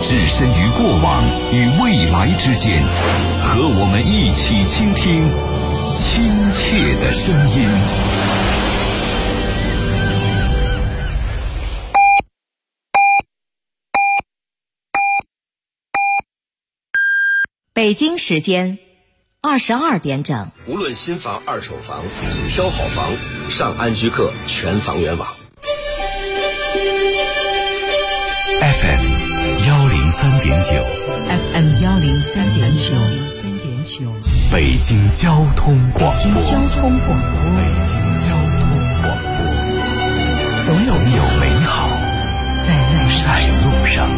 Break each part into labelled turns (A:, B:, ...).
A: 置身于过往与未来之间，和我们一起倾听亲切的声音。
B: 北京时间22点整。
C: 无论新房、二手房，挑好房，上安居客全房源网。
A: FM 103.9
B: FM 103.9
A: 北京交通广播。
B: 北京交通广播。总有美好在路上。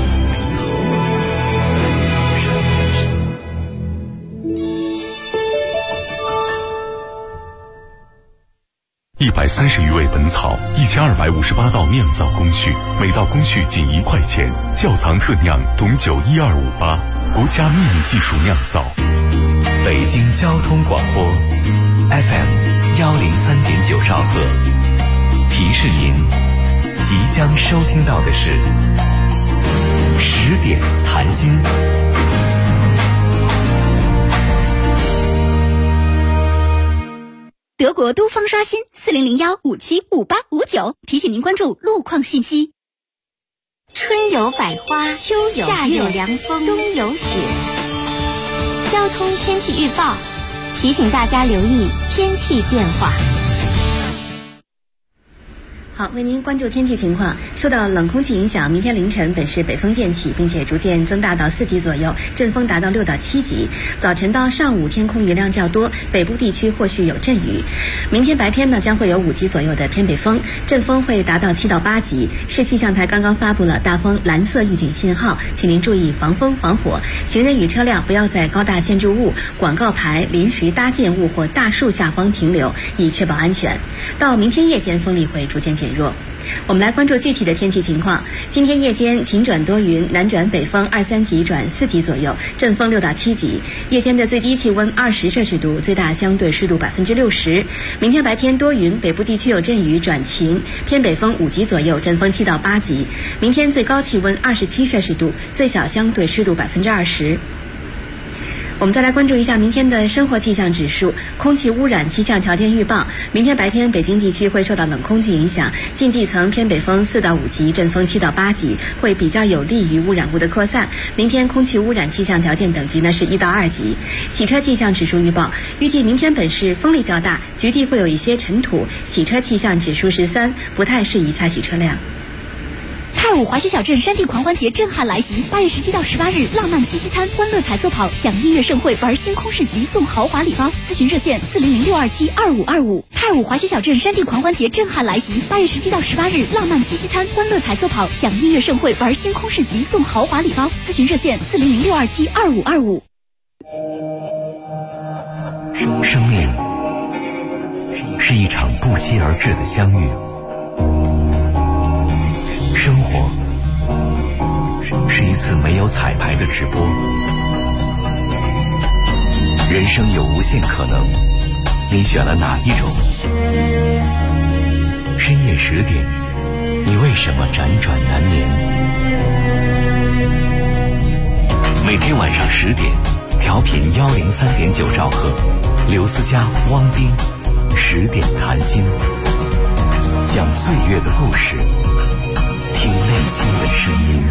A: 130余味本草，1258道酿造工序，每道工序仅1块钱。窖藏特酿董酒12588，国家秘密技术酿造。
D: 北京交通广播 FM 103.9兆赫，提示您即将收听到的是10点谈心。
E: 德国都方刷新4001575859，提醒您关注路况信息。春有百花，秋有夏有凉风，冬有雪。交通天气预报提醒大家留意天气变化。好，为您关注天气情况。受到冷空气影响，明天凌晨本市北风渐起，并且逐渐增大到4级左右，阵风达到6到7级。早晨到上午天空云量较多，北部地区或许有阵雨。明天白天呢，将会有5级左右的偏北风，阵风会达到7到8级。市气象台刚刚发布了大风蓝色预警信号，请您注意防风防火。行人与车辆不要在高大建筑物、广告牌、临时搭建物或大树下方停留，以确保安全。到明天夜间风力会逐渐减弱。我们来关注具体的天气情况。今天夜间晴转多云，南转北风2、3级转4级左右，阵风6到7级。夜间的最低气温20摄氏度，最大相对湿度60%。明天白天多云，北部地区有阵雨转晴，偏北风5级左右，阵风7到8级。明天最高气温27摄氏度，最小相对湿度20%。我们再来关注一下明天的生活气象指数。空气污染气象条件预报，明天白天北京地区会受到冷空气影响，近地层偏北风4到5级，阵风7到8级，会比较有利于污染物的扩散。明天空气污染气象条件等级呢是1到2级。洗车气象指数预报，预计明天本市风力较大，局地会有一些尘土，洗车气象指数是3，不太适宜擦洗车辆。泰武滑雪小镇山地狂欢节震撼来袭，8月17到18日，浪漫七夕餐、欢乐彩色跑、享音乐盛会、玩星空市集、送豪华礼包。咨询热线400-627-2525。泰武滑雪小镇山地狂欢节震撼来袭，8月17到18日，浪漫七夕餐、欢乐彩色跑、享音乐盛会、玩星空市集、送豪华礼包。咨询热线400-627-2525。
D: 生命是一场不期而至的相遇。生活是一次没有彩排的直播。人生有无限可能，你选了哪一种？深夜10点，你为什么辗转难眠？每天晚上10点，调频103.9兆赫，刘思佳、汪斌10点谈心，讲岁月的故事，听内心的声音。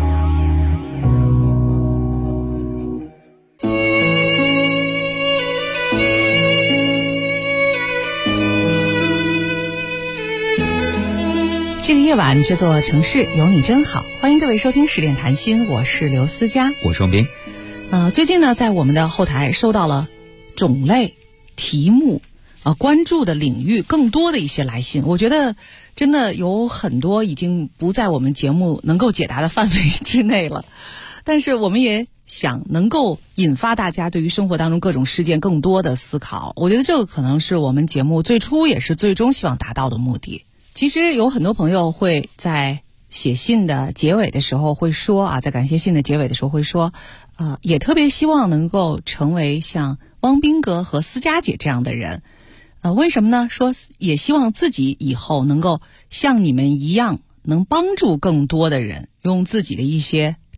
F: 这个夜晚，这座城市有你真好。欢迎各位收听10点谈心，我是刘思佳，
G: 我是王斌。
F: 最近呢，在我们的后台收到了种类、题目、关注的领域更多的一些来信。我觉得真的有很多已经不在我们节目能够解答的范围之内了，但是我们也想能够引发大家对于生活当中各种事件更多的思考。我觉得这个可能是我们节目最初也是最终希望达到的目的。其实有很多朋友会在写信的结尾的时候会说在感谢信的结尾的时候会说也特别希望能够成为像汪斌哥和思佳姐这样的人。为什么呢？说也希望自己以后能够像你们一样，能帮助更多的人，用自己的一些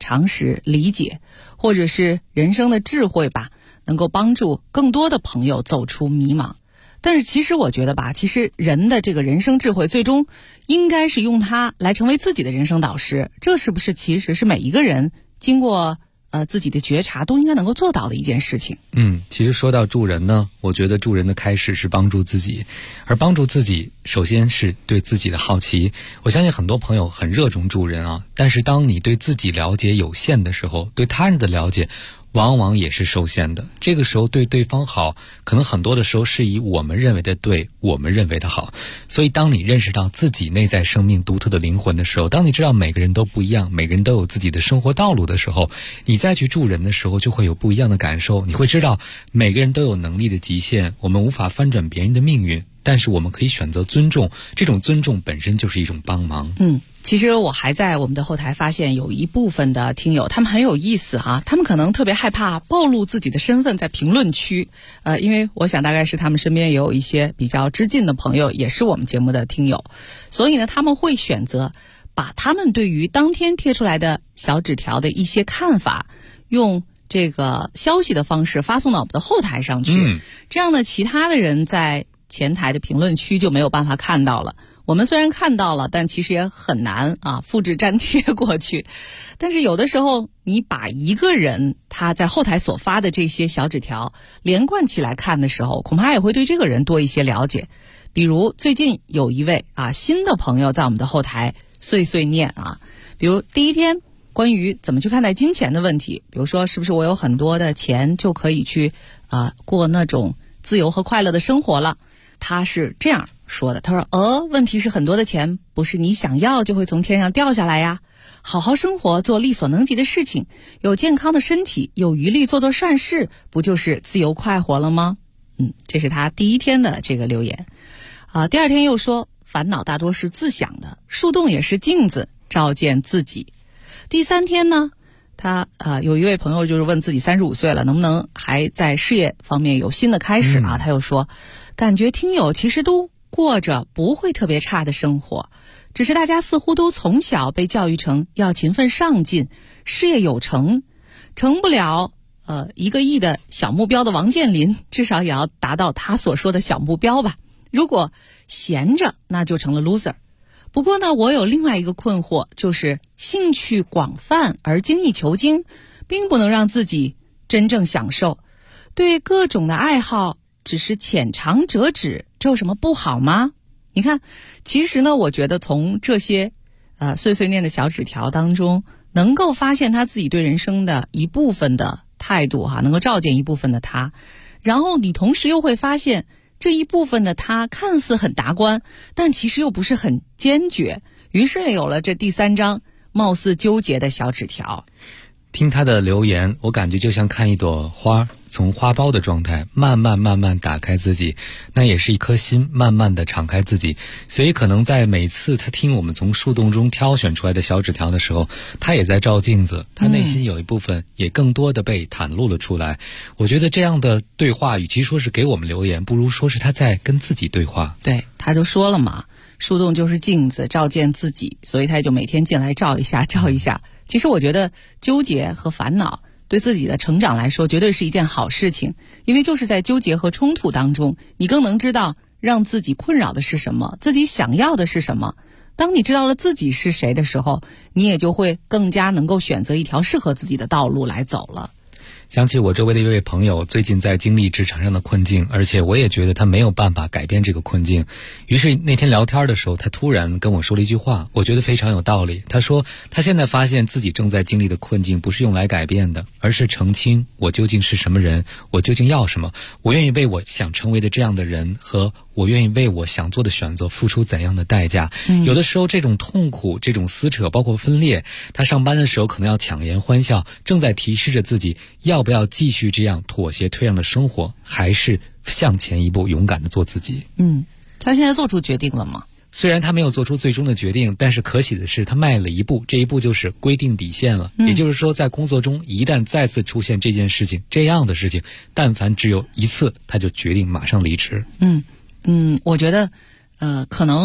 F: 常识、理解，或者是人生的智慧吧，能够帮助更多的朋友走出迷茫。但是其实我觉得吧，其实人的这个人生智慧最终应该是用它来成为自己的人生导师，这是不是其实是每一个人经过自己的觉察都应该能够做到的一件事情？
G: 其实说到助人呢，我觉得助人的开始是帮助自己，而帮助自己首先是对自己的好奇。我相信很多朋友很热衷助人啊，但是当你对自己了解有限的时候，对他人的了解往往也是受限的。这个时候对对方好，可能很多的时候是以我们认为的对，我们认为的好。所以当你认识到自己内在生命独特的灵魂的时候，当你知道每个人都不一样，每个人都有自己的生活道路的时候，你再去助人的时候就会有不一样的感受。你会知道每个人都有能力的极限，我们无法翻转别人的命运，但是我们可以选择尊重，这种尊重本身就是一种帮忙。
F: 其实我还在我们的后台发现有一部分的听友，他们很有意思哈，他们可能特别害怕暴露自己的身份在评论区，因为我想大概是他们身边也有一些比较知近的朋友，也是我们节目的听友，所以呢，他们会选择把他们对于当天贴出来的小纸条的一些看法，用这个消息的方式发送到我们的后台上去，这样呢，其他的人在前台的评论区就没有办法看到了。我们虽然看到了，但其实也很难复制粘贴过去。但是有的时候你把一个人他在后台所发的这些小纸条连贯起来看的时候，恐怕也会对这个人多一些了解。比如最近有一位新的朋友在我们的后台碎碎念比如第一天关于怎么去看待金钱的问题，比如说是不是我有很多的钱就可以去过那种自由和快乐的生活了。他是这样说的，他说问题是很多的钱不是你想要就会从天上掉下来呀，好好生活，做力所能及的事情，有健康的身体，有余力做善事，不就是自由快活了吗？这是他第一天的这个留言第二天又说烦恼大多是自想的，树洞也是镜子，照见自己。第三天呢，他有一位朋友就是问自己35岁了能不能还在事业方面有新的开始他又说感觉听友其实都过着不会特别差的生活，只是大家似乎都从小被教育成要勤奋上进，事业有成，成不了1个亿的小目标的王健林至少也要达到他所说的小目标吧，如果闲着那就成了 loser。不过呢，我有另外一个困惑，就是兴趣广泛而精益求精并不能让自己真正享受，对各种的爱好只是浅尝辄止，这有什么不好吗？你看，其实呢，我觉得从这些碎碎念的小纸条当中能够发现他自己对人生的一部分的态度能够照见一部分的他，然后你同时又会发现这一部分的他看似很达观，但其实又不是很坚决，于是有了这第3张貌似纠结的小纸条。
G: 听他的留言，我感觉就像看一朵花从花苞的状态慢慢打开自己，那也是一颗心慢慢的敞开自己。所以可能在每次他听我们从树洞中挑选出来的小纸条的时候，他也在照镜子，他内心有一部分也更多的被袒露了出来。我觉得这样的对话与其说是给我们留言，不如说是他在跟自己对话。
F: 对，他就说了嘛，树洞就是镜子，照见自己，所以他就每天进来照一下。其实我觉得纠结和烦恼对自己的成长来说绝对是一件好事情，因为就是在纠结和冲突当中，你更能知道让自己困扰的是什么，自己想要的是什么。当你知道了自己是谁的时候，你也就会更加能够选择一条适合自己的道路来走了。
G: 想起我周围的一位朋友最近在经历职场上的困境，而且我也觉得他没有办法改变这个困境。于是那天聊天的时候，他突然跟我说了一句话，我觉得非常有道理。他说他现在发现自己正在经历的困境不是用来改变的，而是澄清我究竟是什么人，我究竟要什么，我愿意为我想成为的这样的人，和我愿意为我想做的选择付出怎样的代价。有的时候这种痛苦，这种撕扯，包括分裂，他上班的时候可能要强颜欢笑，正在提示着自己要不要继续这样妥协退让的生活，还是向前一步勇敢的做自己。
F: 他现在做出决定了吗？
G: 虽然他没有做出最终的决定，但是可喜的是他迈了一步，这一步就是规定底线了。也就是说在工作中一旦再次出现这件事情，这样的事情，但凡只有一次，他就决定马上离职。
F: 我觉得可能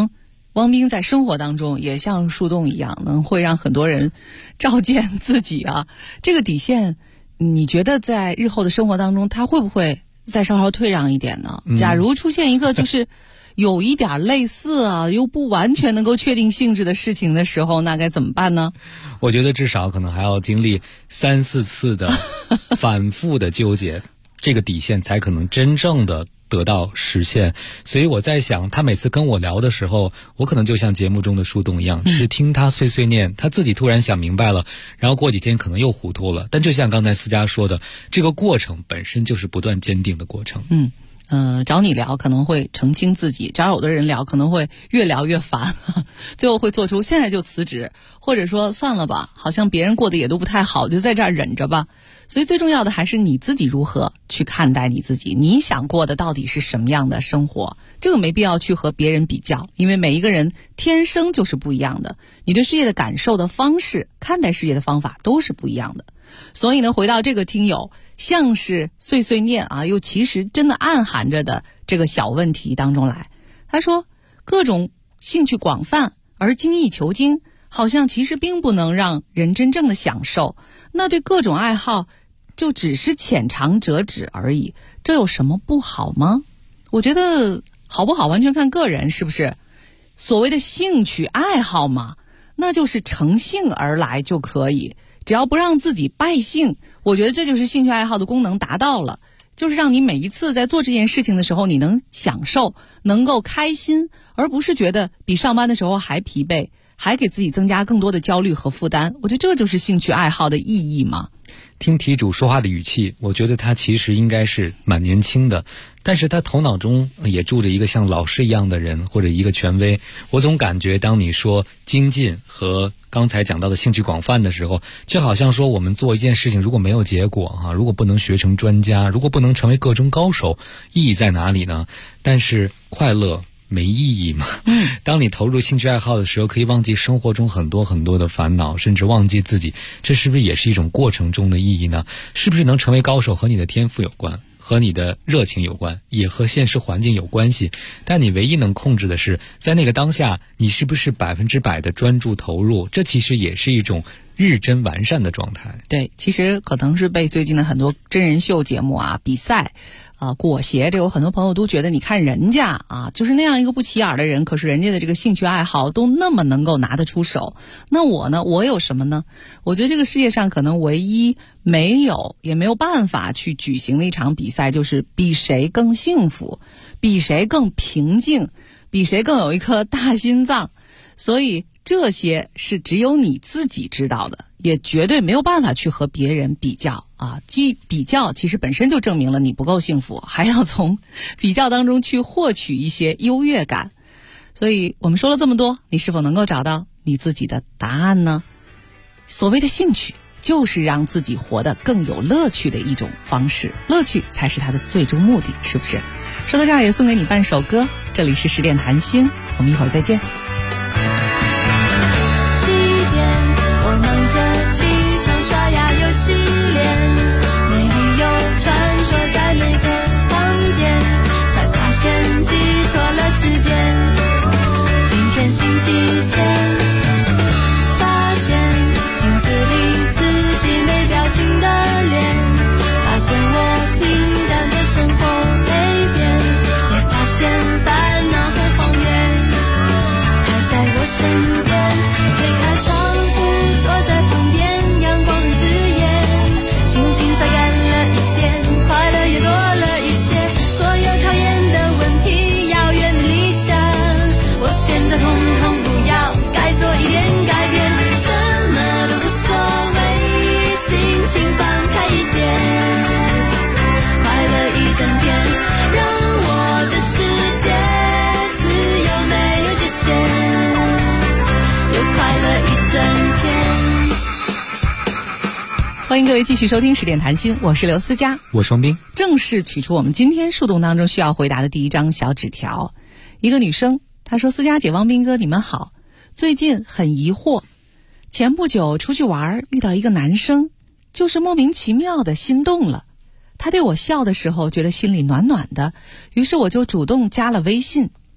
F: 汪冰在生活当中也像树洞一样，能会让很多人照见自己啊。这个底线，你觉得在日后的生活当中，他会不会再稍稍退让一点呢？假如出现一个就是有一点类似啊，又不完全能够确定性质的事情的时候，那该怎么办呢？
G: 我觉得至少可能还要经历3、4次的反复的纠结，这个底线才可能真正的得到实现。所以我在想，他每次跟我聊的时候，我可能就像节目中的树洞一样，只是听他碎碎念，他自己突然想明白了，然后过几天可能又糊涂了。但就像刚才思佳说的，这个过程本身就是不断坚定的过程。
F: 找你聊可能会澄清自己，找有的人聊可能会越聊越烦，最后会做出现在就辞职，或者说算了吧，好像别人过得也都不太好，就在这儿忍着吧。所以最重要的还是你自己如何去看待你自己，你想过的到底是什么样的生活，这个没必要去和别人比较，因为每一个人天生就是不一样的，你对事业的感受的方式，看待事业的方法都是不一样的。所以呢，回到这个听友像是碎碎念啊，又其实真的暗含着的这个小问题当中来，他说各种兴趣广泛而精益求精，好像其实并不能让人真正的享受，那对各种爱好就只是浅尝辄止而已，这有什么不好吗？我觉得好不好完全看个人，是不是？所谓的兴趣爱好嘛，那就是乘兴而来就可以，只要不让自己败兴，我觉得这就是兴趣爱好的功能达到了，就是让你每一次在做这件事情的时候，你能享受，能够开心，而不是觉得比上班的时候还疲惫，还给自己增加更多的焦虑和负担。我觉得这就是兴趣爱好的意义嘛。
G: 听题主说话的语气，我觉得他其实应该是蛮年轻的，但是他头脑中也住着一个像老师一样的人，或者一个权威。我总感觉当你说精进和刚才讲到的兴趣广泛的时候，就好像说我们做一件事情如果没有结果如果不能学成专家，如果不能成为个中高手，意义在哪里呢？但是快乐没意义嘛。当你投入兴趣爱好的时候，可以忘记生活中很多很多的烦恼，甚至忘记自己，这是不是也是一种过程中的意义呢？是不是能成为高手和你的天赋有关，和你的热情有关，也和现实环境有关系，但你唯一能控制的是在那个当下你是不是100%的专注投入，这其实也是一种日臻完善的状态。
F: 对，其实可能是被最近的很多真人秀节目比赛裹挟着，有很多朋友都觉得你看人家就是那样一个不起眼的人，可是人家的这个兴趣爱好都那么能够拿得出手，那我呢，我有什么呢？我觉得这个世界上可能唯一没有也没有办法去举行的一场比赛，就是比谁更幸福，比谁更平静，比谁更有一颗大心脏。所以这些是只有你自己知道的，也绝对没有办法去和别人比较比较其实本身就证明了你不够幸福，还要从比较当中去获取一些优越感。所以我们说了这么多，你是否能够找到你自己的答案呢？所谓的兴趣就是让自己活得更有乐趣的一种方式，乐趣才是它的最终目的，是不是？说到这儿也送给你半首歌，这里是10点谈心，我们一会儿再见。
H: 我忙着起床刷牙又洗脸，没理由穿梭在每个房间，才发现记错了时间，今天星期天，发现镜子里自己没表情的脸，发现我平淡的生活没变，也发现烦恼和谎言还在我身边，推开窗坐在旁边，阳光很刺眼，心情晒干了一点，快乐也多了一些，所有讨厌的问题，遥远的理想，我现在统统不要，该做一点改变，什么都无所谓，心情放开一点，快乐一整天，让我的世界自由没有界限，就快乐一整天。
F: 欢迎各位继续收听10点谈心，我是刘思佳，
G: 我双冰。
F: 正式取出我们今天树洞当中需要回答的第一张小纸条。一个女生她说，思佳姐、汪斌哥你们好，最近很疑惑，前不久出去玩遇到一个男生，就是莫名其妙的心动了，他对我笑的时候觉得心里暖暖的，于是我就主动加了微信。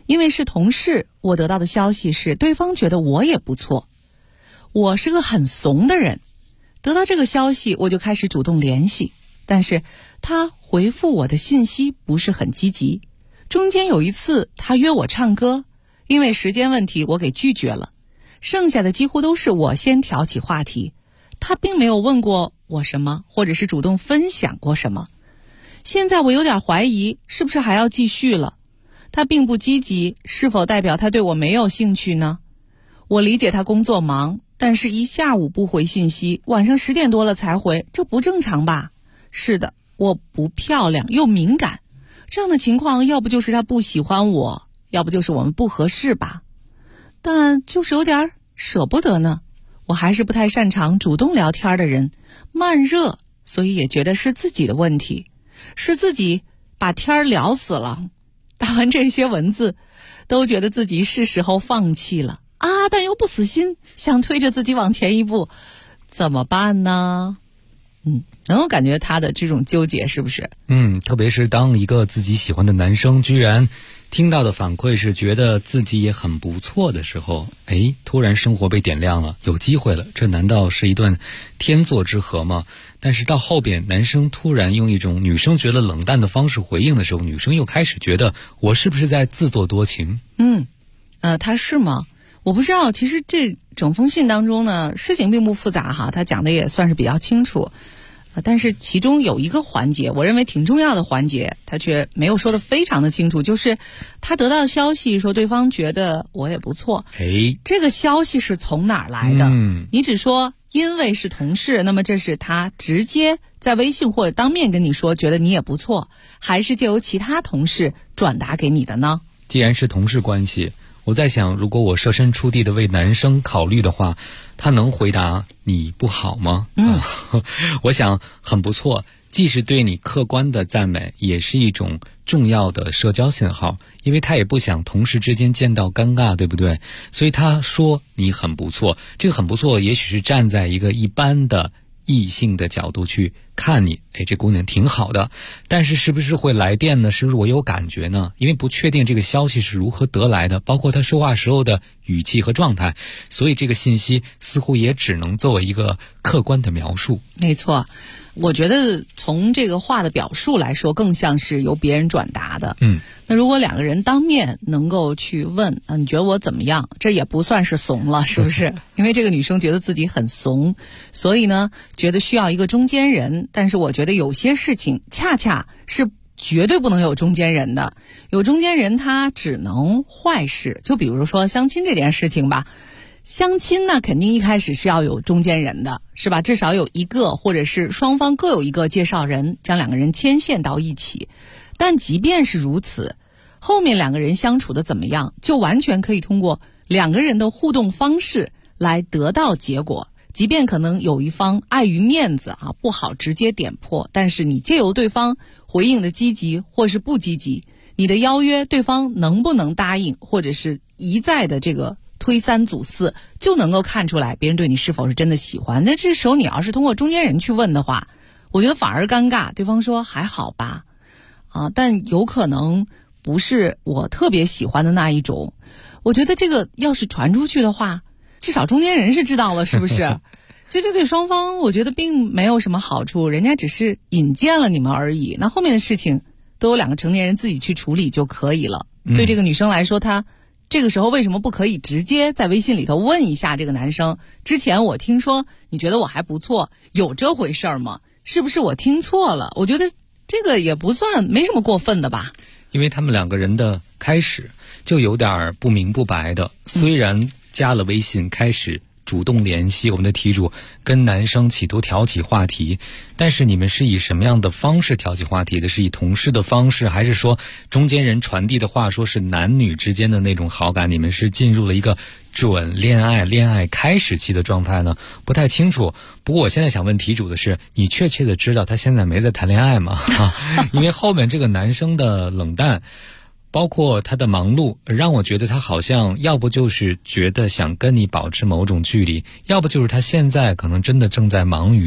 F: 因为是同事，我得到的消息是对方觉得我也不错。我是个很怂的人，得到这个消息我就开始主动联系，但是他回复我的信息不是很积极。中间有一次他约我唱歌，因为时间问题我给拒绝了，剩下的几乎都是我先挑起话题，他并没有问过我什么，或者是主动分享过什么。现在我有点怀疑是不是还要继续了，他并不积极，是否代表他对我没有兴趣呢？我理解他工作忙，但是一下午不回信息，晚上10点多了才回，这不正常吧？是的，我不漂亮又敏感，这样的情况要不就是他不喜欢我，要不就是我们不合适吧。但就是有点舍不得呢。我还是不太擅长主动聊天的人，慢热，所以也觉得是自己的问题，是自己把天聊死了。打完这些文字，都觉得自己是时候放弃了啊，但又不死心，想推着自己往前一步，怎么办呢？能够感觉他的这种纠结，是不是？
G: 特别是当一个自己喜欢的男生居然听到的反馈是觉得自己也很不错的时候，突然生活被点亮了，有机会了，这难道是一段天作之合吗？但是到后边男生突然用一种女生觉得冷淡的方式回应的时候，女生又开始觉得我是不是在自作多情？
F: 他是吗？我不知道。其实这整封信当中呢，事情并不复杂哈，他讲的也算是比较清楚。但是其中有一个环节，我认为挺重要的环节，他却没有说得非常的清楚，就是他得到消息说对方觉得我也不错。这个消息是从哪儿来的？你只说因为是同事，那么这是他直接在微信或者当面跟你说觉得你也不错，还是借由其他同事转达给你的呢？
G: 既然是同事关系，我在想，如果我设身处地的为男生考虑的话，他能回答你不好吗？我想很不错，既是对你客观的赞美，也是一种重要的社交信号，因为他也不想同事之间见到尴尬，对不对？所以他说你很不错，这个很不错也许是站在一个一般的异性的角度去看你，这姑娘挺好的，但是是不是会来电呢？是不是我有感觉呢？因为不确定这个消息是如何得来的，包括他说话时候的语气和状态，所以这个信息似乎也只能作为一个客观的描述。
F: 没错，我觉得从这个话的表述来说，更像是由别人转达的。那如果两个人当面能够去问你觉得我怎么样，这也不算是怂了，是不是？因为这个女生觉得自己很怂，所以呢觉得需要一个中间人。但是我觉得有些事情恰恰是绝对不能有中间人的，有中间人他只能坏事。就比如说相亲这件事情吧，相亲呢肯定一开始是要有中间人的，是吧？至少有一个，或者是双方各有一个介绍人，将两个人牵线到一起。但即便是如此，后面两个人相处的怎么样，就完全可以通过两个人的互动方式来得到结果。即便可能有一方碍于面子不好直接点破，但是你借由对方回应的积极或是不积极，你的邀约对方能不能答应，或者是一再的这个推三阻四，就能够看出来别人对你是否是真的喜欢。那这时候你要是通过中间人去问的话，我觉得反而尴尬，对方说还好吧但有可能不是我特别喜欢的那一种。我觉得这个要是传出去的话，至少中间人是知道了，是不是？其实这对双方我觉得并没有什么好处，人家只是引荐了你们而已，那后面的事情都有两个成年人自己去处理就可以了。对这个女生来说，她这个时候为什么不可以直接在微信里头问一下这个男生，之前我听说你觉得我还不错，有这回事吗？是不是我听错了？我觉得这个也不算没什么过分的吧。
G: 因为他们两个人的开始就有点不明不白的，虽然加了微信开始主动联系我们的题主，跟男生企图挑起话题，但是你们是以什么样的方式挑起话题的？是以同事的方式，还是说中间人传递的话说是男女之间的那种好感？你们是进入了一个准恋爱开始期的状态呢？不太清楚。不过我现在想问题主的是，你确切的知道他现在没在谈恋爱吗？因为后面这个男生的冷淡包括他的忙碌，让我觉得他好像要不就是觉得想跟你保持某种距离，要不就是他现在可能真的正在忙于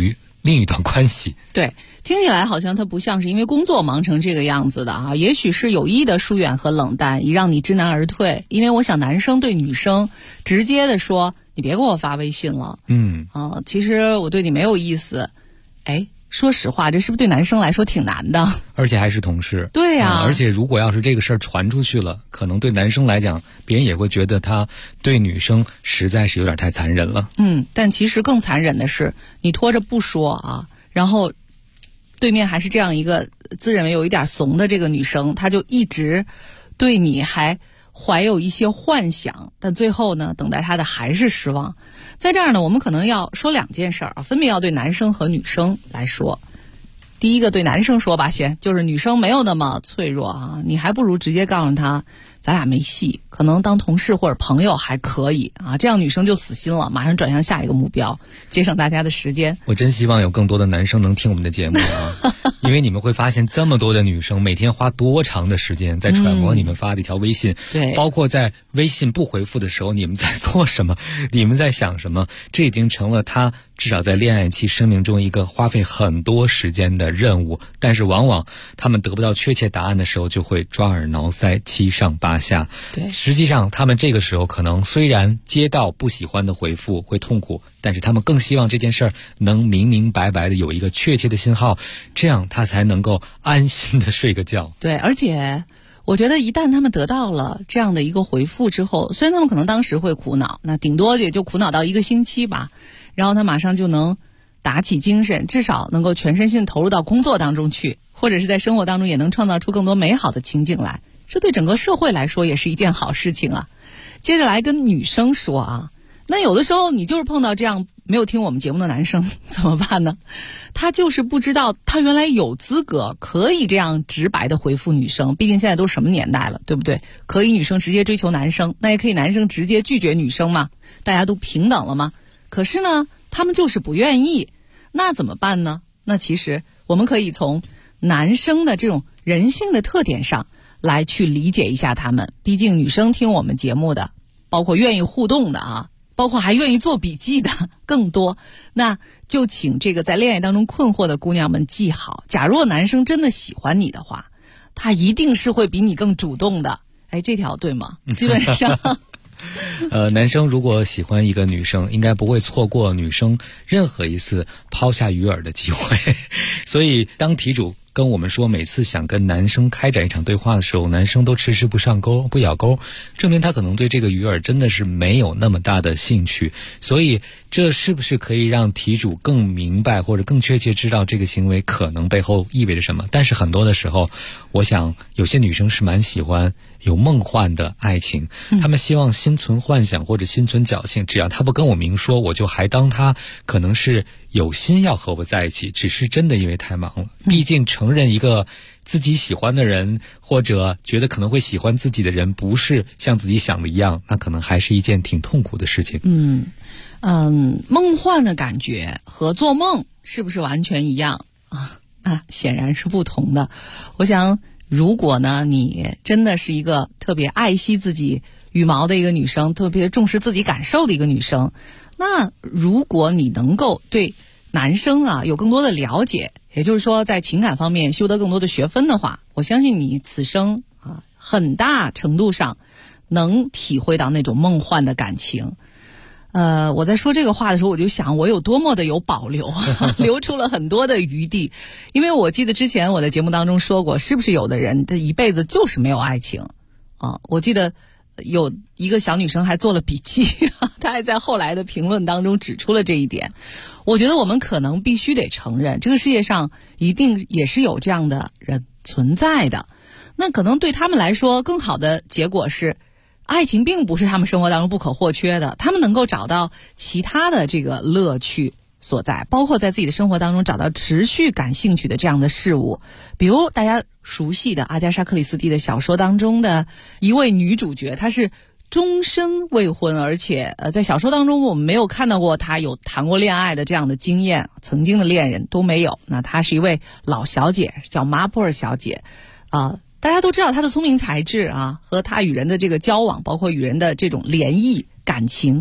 G: 另一段关系。
F: 对，听起来好像他不像是因为工作忙成这个样子的啊，也许是有意的疏远和冷淡，以让你知难而退。因为我想男生对女生直接的说，你别给我发微信了，其实我对你没有意思。哎，说实话，这是不是对男生来说挺难的？
G: 而且还是同事。
F: 对啊，
G: 而且如果要是这个事儿传出去了，可能对男生来讲，别人也会觉得他对女生实在是有点太残忍了。
F: 但其实更残忍的是，你拖着不说啊，然后对面还是这样一个自认为有一点怂的这个女生，她就一直对你还怀有一些幻想，但最后呢，等待她的还是失望。在这儿呢，我们可能要说两件事儿，分别要对男生和女生来说。第一个对男生说吧，先就是女生没有那么脆弱啊，你还不如直接告诉她，咱俩没戏，可能当同事或者朋友还可以啊，这样女生就死心了，马上转向下一个目标，节省大家的时间。
G: 我真希望有更多的男生能听我们的节目啊，因为你们会发现这么多的女生每天花多长的时间在揣摩你们发的一条微信，
F: 对，
G: 包括在微信不回复的时候你们在做什么，你们在想什么，这已经成了他至少在恋爱期生命中一个花费很多时间的任务。但是往往他们得不到确切答案的时候，就会抓耳挠腮，七上八下。
F: 对，
G: 实际上他们这个时候可能虽然接到不喜欢的回复会痛苦，但是他们更希望这件事儿能明明白白的有一个确切的信号，这样他才能够安心的睡个觉。
F: 对，而且我觉得一旦他们得到了这样的一个回复之后，虽然他们可能当时会苦恼，那顶多也就苦恼到1个星期吧，然后他马上就能打起精神，至少能够全身心投入到工作当中去，或者是在生活当中也能创造出更多美好的情景来，这对整个社会来说也是一件好事情啊。接着来跟女生说啊，那有的时候你就是碰到这样没有听我们节目的男生怎么办呢？他就是不知道他原来有资格可以这样直白的回复女生，毕竟现在都是什么年代了，对不对？可以女生直接追求男生，那也可以男生直接拒绝女生嘛，大家都平等了嘛。可是呢，他们就是不愿意，那怎么办呢？那其实我们可以从男生的这种人性的特点上来去理解一下他们。毕竟女生听我们节目的，包括愿意互动的啊，包括还愿意做笔记的更多，那就请这个在恋爱当中困惑的姑娘们记好，假如男生真的喜欢你的话，他一定是会比你更主动的。哎，这条对吗？基本上
G: 男生如果喜欢一个女生，应该不会错过女生任何一次抛下鱼饵的机会。所以当题主跟我们说每次想跟男生开展一场对话的时候，男生都迟迟不上钩不咬钩，证明他可能对这个鱼饵真的是没有那么大的兴趣。所以这是不是可以让题主更明白或者更确切知道这个行为可能背后意味着什么？但是很多的时候，我想有些女生是蛮喜欢有梦幻的爱情，他们希望心存幻想或者心存侥幸，只要他不跟我明说，我就还当他可能是有心要和我在一起，只是真的因为太忙了。毕竟承认一个自己喜欢的人，或者觉得可能会喜欢自己的人不是像自己想的一样，那可能还是一件挺痛苦的事情。
F: 梦幻的感觉和做梦是不是完全一样啊？那显然是不同的。我想如果呢，你真的是一个特别爱惜自己羽毛的一个女生，特别重视自己感受的一个女生，那如果你能够对男生啊有更多的了解，也就是说在情感方面修得更多的学分的话，我相信你此生啊很大程度上能体会到那种梦幻的感情。我在说这个话的时候，我就想我有多么的有保留，留出了很多的余地。因为我记得之前我在节目当中说过，是不是有的人的一辈子就是没有爱情啊？我记得有一个小女生还做了笔记，她还在后来的评论当中指出了这一点。我觉得我们可能必须得承认，这个世界上一定也是有这样的人存在的。那可能对他们来说，更好的结果是爱情并不是他们生活当中不可或缺的，他们能够找到其他的这个乐趣所在，包括在自己的生活当中找到持续感兴趣的这样的事物。比如大家熟悉的阿加莎·克里斯蒂的小说当中的一位女主角，她是终身未婚，而且在小说当中我们没有看到过她有谈过恋爱的这样的经验，曾经的恋人都没有。那她是一位老小姐，叫马普尔小姐大家都知道她的聪明才智啊，和她与人的这个交往，包括与人的这种联谊感情，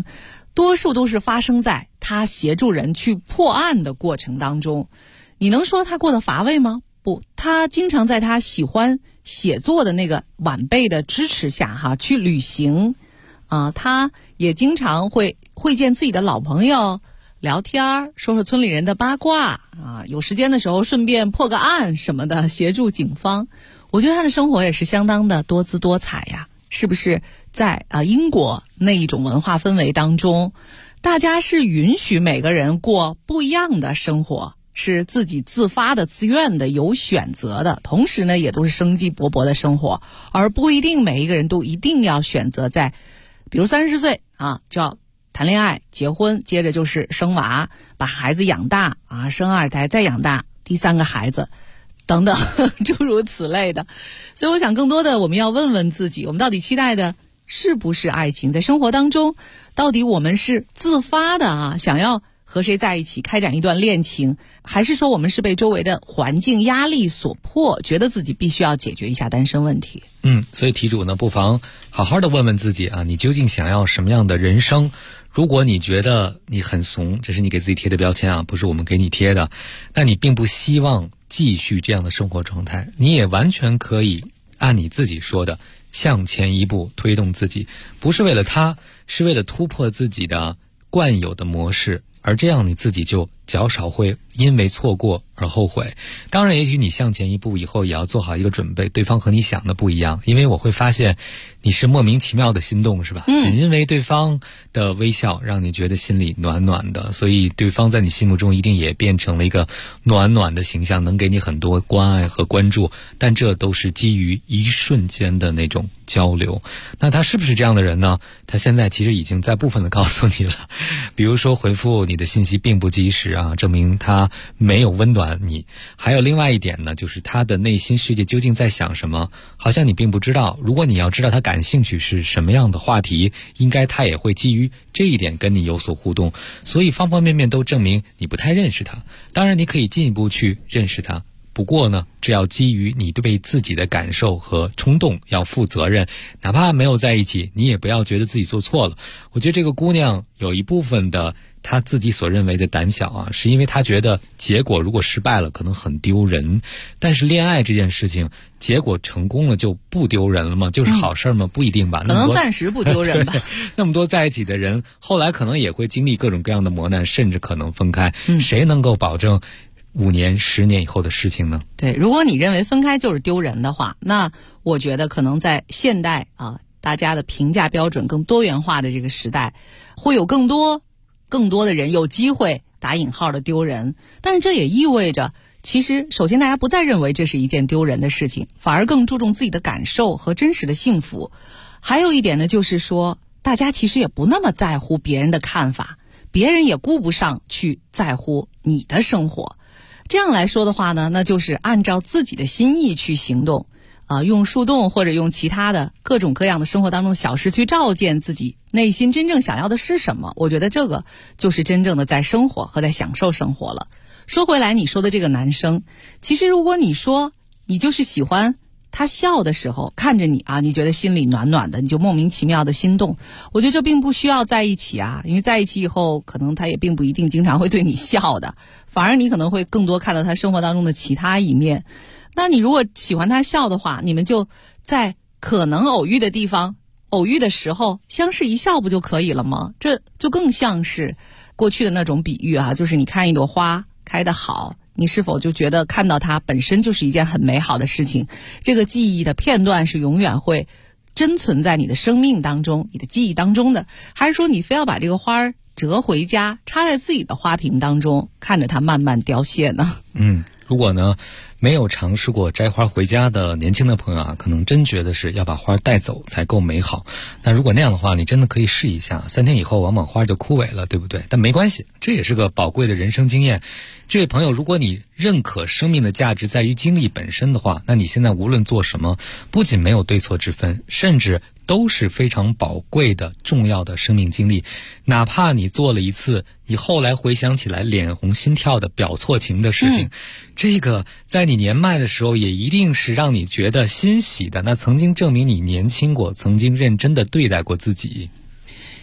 F: 多数都是发生在他协助人去破案的过程当中。你能说他过得乏味吗？不，他经常在他喜欢写作的那个晚辈的支持下去旅行他也经常会见自己的老朋友，聊天说说村里人的八卦有时间的时候顺便破个案什么的，协助警方。我觉得他的生活也是相当的多姿多彩呀。是不是在英国那一种文化氛围当中，大家是允许每个人过不一样的生活，是自己自发的、自愿的、有选择的，同时呢也都是生机勃勃的生活，而不一定每一个人都一定要选择在比如30岁就要谈恋爱结婚，接着就是生娃，把孩子养大生2胎再养大第3个孩子等等诸如此类的。所以我想更多的我们要问问自己，我们到底期待的是不是爱情？在生活当中到底我们是自发的想要和谁在一起开展一段恋情，还是说我们是被周围的环境压力所迫，觉得自己必须要解决一下单身问题？
G: 所以题主呢不妨好好的问问自己你究竟想要什么样的人生？如果你觉得你很怂，这是你给自己贴的标签不是我们给你贴的，那你并不希望继续这样的生活状态，你也完全可以按你自己说的向前一步推动自己，不是为了他，是为了突破自己的惯有的模式，而这样你自己就较少会因为错过而后悔。当然也许你向前一步以后也要做好一个准备，对方和你想的不一样，因为我会发现你是莫名其妙的心动，是吧？仅因为对方的微笑让你觉得心里暖暖的，所以对方在你心目中一定也变成了一个暖暖的形象，能给你很多关爱和关注，但这都是基于一瞬间的那种交流。那他是不是这样的人呢？他现在其实已经在部分的告诉你了，比如说回复你的信息并不及时证明他没有温暖你。还有另外一点呢，就是他的内心世界究竟在想什么，好像你并不知道。如果你要知道他感兴趣是什么样的话题，应该他也会基于这一点跟你有所互动，所以方方面面都证明你不太认识他。当然你可以进一步去认识他，不过呢，这要基于你对自己的感受和冲动要负责任，哪怕没有在一起，你也不要觉得自己做错了。我觉得这个姑娘有一部分的她自己所认为的胆小是因为她觉得结果如果失败了可能很丢人，但是恋爱这件事情结果成功了就不丢人了吗？就是好事吗？不一定吧，
F: 可能暂时不丢人吧
G: 那么多在一起的人后来可能也会经历各种各样的磨难，甚至可能分开，谁能够保证5年10年以后的事情呢？
F: 对，如果你认为分开就是丢人的话，那我觉得可能在现代大家的评价标准更多元化的这个时代，会有更多的人有机会打引号的丢人。但是这也意味着其实首先大家不再认为这是一件丢人的事情，反而更注重自己的感受和真实的幸福。还有一点呢，就是说大家其实也不那么在乎别人的看法，别人也顾不上去在乎你的生活。这样来说的话呢，那就是按照自己的心意去行动用树洞或者用其他的各种各样的生活当中的小事去照见自己内心真正想要的是什么。我觉得这个就是真正的在生活和在享受生活了。说回来，你说的这个男生，其实如果你说你就是喜欢他笑的时候看着你你觉得心里暖暖的，你就莫名其妙的心动，我觉得这并不需要在一起因为在一起以后可能他也并不一定经常会对你笑的，反而你可能会更多看到他生活当中的其他一面。那你如果喜欢他笑的话，你们就在可能偶遇的地方偶遇的时候相视一笑不就可以了吗？这就更像是过去的那种比喻就是你看一朵花开得好，你是否就觉得看到它本身就是一件很美好的事情？这个记忆的片段是永远会真存在你的生命当中，你的记忆当中的，还是说你非要把这个花折回家插在自己的花瓶当中，看着它慢慢凋谢呢？
G: 如果呢没有尝试过摘花回家的年轻的朋友可能真觉得是要把花带走才够美好。那如果那样的话，你真的可以试一下，3天以后往往花就枯萎了，对不对？但没关系，这也是个宝贵的人生经验。这位朋友，如果你认可生命的价值在于经历本身的话，那你现在无论做什么，不仅没有对错之分，甚至都是非常宝贵的重要的生命经历。哪怕你做了一次你后来回想起来脸红心跳的表错情的事情，这个在你年迈的时候也一定是让你觉得欣喜的，那曾经证明你年轻过，曾经认真的对待过自己。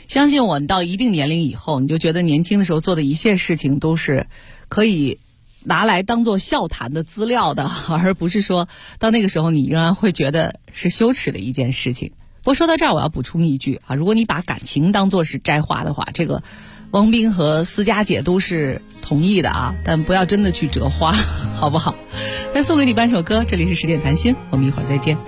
F: 相信我，你到一定年龄以后，你就觉得年轻的时候做的一切事情都是可以拿来当做笑谈的资料的，而不是说到那个时候你仍然会觉得是羞耻的一件事情。不过说到这儿，我要补充一句啊，如果你把感情当作是摘花的话，这个汪冰和思佳姐都是同意的啊，但不要真的去折花，好不好？再送给你半首歌，这里是10点谈心，我们一会儿再见。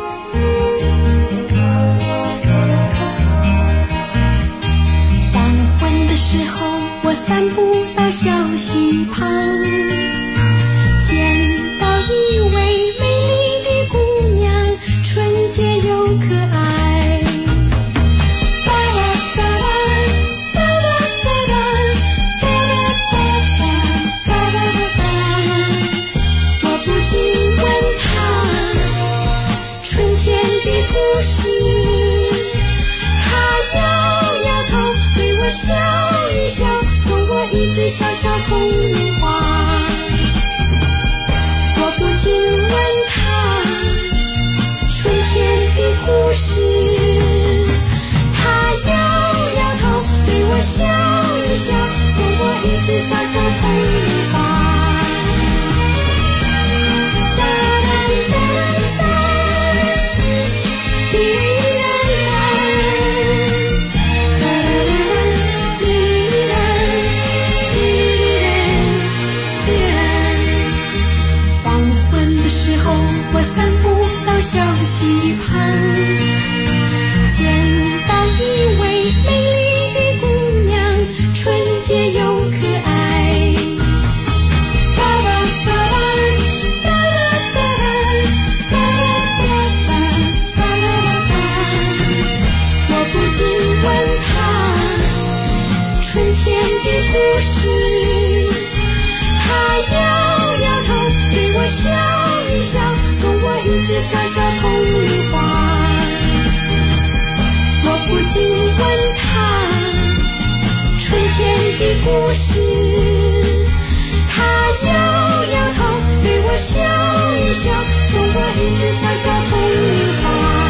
H: 黄昏的时候，我散步到小溪旁，见到一位美丽的姑娘，纯洁又可爱。巴拉巴拉巴拉巴拉巴拉巴拉巴拉巴拉，我不禁问她春天的故事，她摇摇头对我笑一笑，送我一只小小透明花。我不禁问她春天的故事，她摇摇头对我笑一笑，送我一只小小透明花。我散步到小溪旁，见到一位美丽的姑娘，纯洁又可爱。巴拉巴拉巴拉巴拉巴拉巴拉巴拉，我不禁问她春天的故事，她摇摇头对我笑一笑，送我一只小小透明花。我不禁问她春天的故事，她摇摇头对我笑一笑，送我一只小小透明花。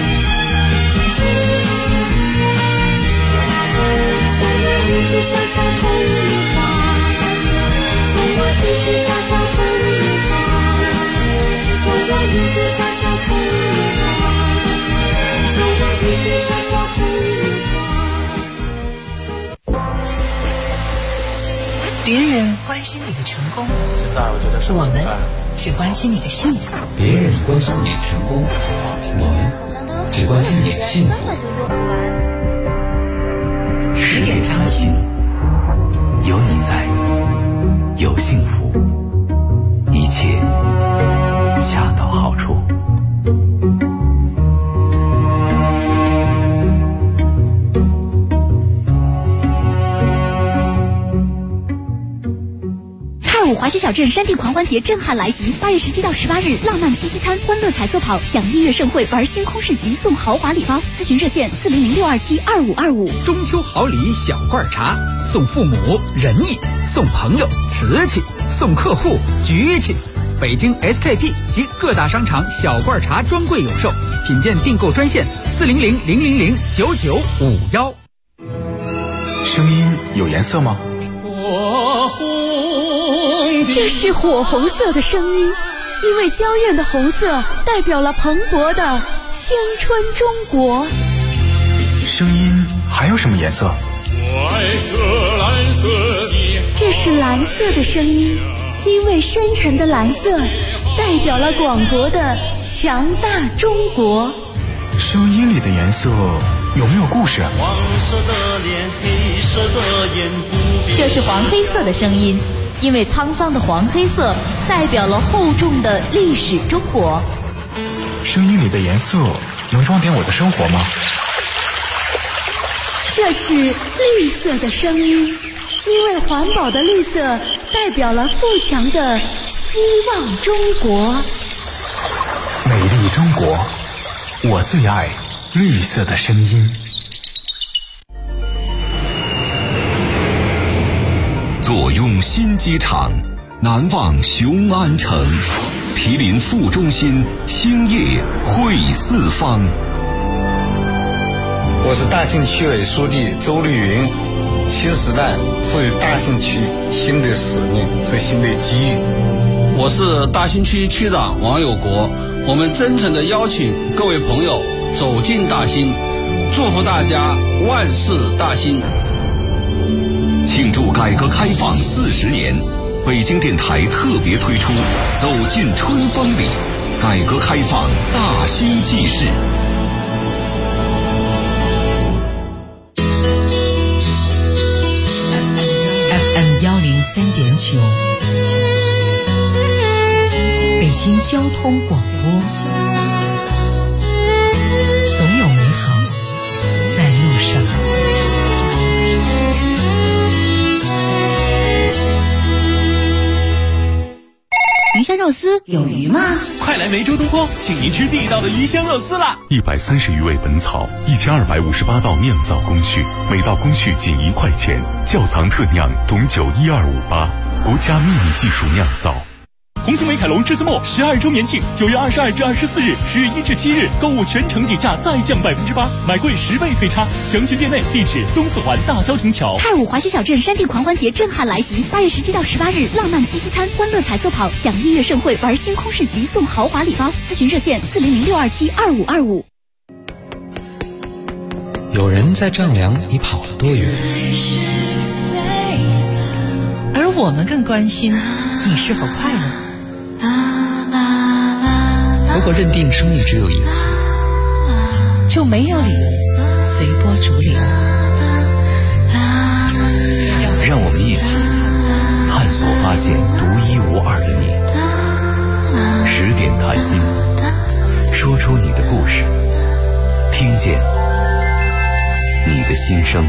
H: 送我一只小小透明花，送我一只小小透明花，送我一只小小透明花，送我一只小小透明花。
B: 别人关心你的成功，我们只关心你的幸福。
D: 别人关心你的成功，我们只关心你的幸福。10点谈心，有你在，有幸福，一切恰到好处。
I: 泰武滑雪小镇山地狂欢节震撼来袭，8月17到18日，浪漫七夕餐、欢乐彩色跑、享音乐盛会、玩星空市集，送豪华礼包。咨询热线400-627-2525。
J: 中秋好礼小罐茶，送父母仁义，送朋友瓷器，送客户局气。北京 SKP 及各大商场小罐茶专柜有售，品鉴订购专线400-000-9951。
K: 声音有颜色吗？
I: 这是火红色的声音，因为娇艳的红色代表了蓬勃的青春中国。
K: 声音还有什么颜色？
I: 这是蓝色的声音，因为深沉的蓝色代表了广博的强大中国。
K: 声音里的颜色有没有故事？
L: 黄色的脸，黑色的眼，不变。
M: 这是黄黑色的声音，因为沧桑的黄黑色代表了厚重的历史中国。
K: 声音里的颜色能装点我的生活吗？
I: 这是绿色的声音，因为环保的绿色代表了富强的希望中国。
K: 美丽中国，我最爱绿色的声音。
A: 坐拥新机场，南望雄安城，毗邻副中心，兴业汇四方。
N: 我是大兴区委书记周绿云，新时代赋予大兴区新的使命和新的机遇。
O: 我是大兴区区长王有国，我们真诚地邀请各位朋友走进大兴，祝福大家万事大兴。
A: 庆祝改革开放40年，北京电台特别推出《走进春风里》，改革开放大兴纪事。
P: FM 103.9，北京交通广播，总有美好在路上。
I: 鱼香肉丝有鱼吗？
Q: 快来梅州东坡，请您吃地道的鱼香肉丝啦
A: ！130余味本草，1258道酿造工序，每道工序仅1块钱，窖藏特酿，董酒12588，国家秘密技术酿造。
Q: 红星美凯龙栀子墨12周年庆，9月22至24日，10月1至7日，购物全程底价再降8%，买贵10倍退差。详询店内，地址东四环大萧亭桥。
I: 太武滑雪小镇山地狂欢节震撼来袭，8月17到18日，浪漫七夕餐、欢乐彩色跑，享音乐盛会，玩星空市集，送豪华礼包。咨询热线400-627-2525。
G: 有人在丈量你跑了多远，
F: 而我们更关心你是否快乐。
G: 如果认定生命只有一次，
F: 就没有理由随波逐流。
D: 让我们一起探索发现独一无二的你。10点谈心，说出你的故事，听见你的心声。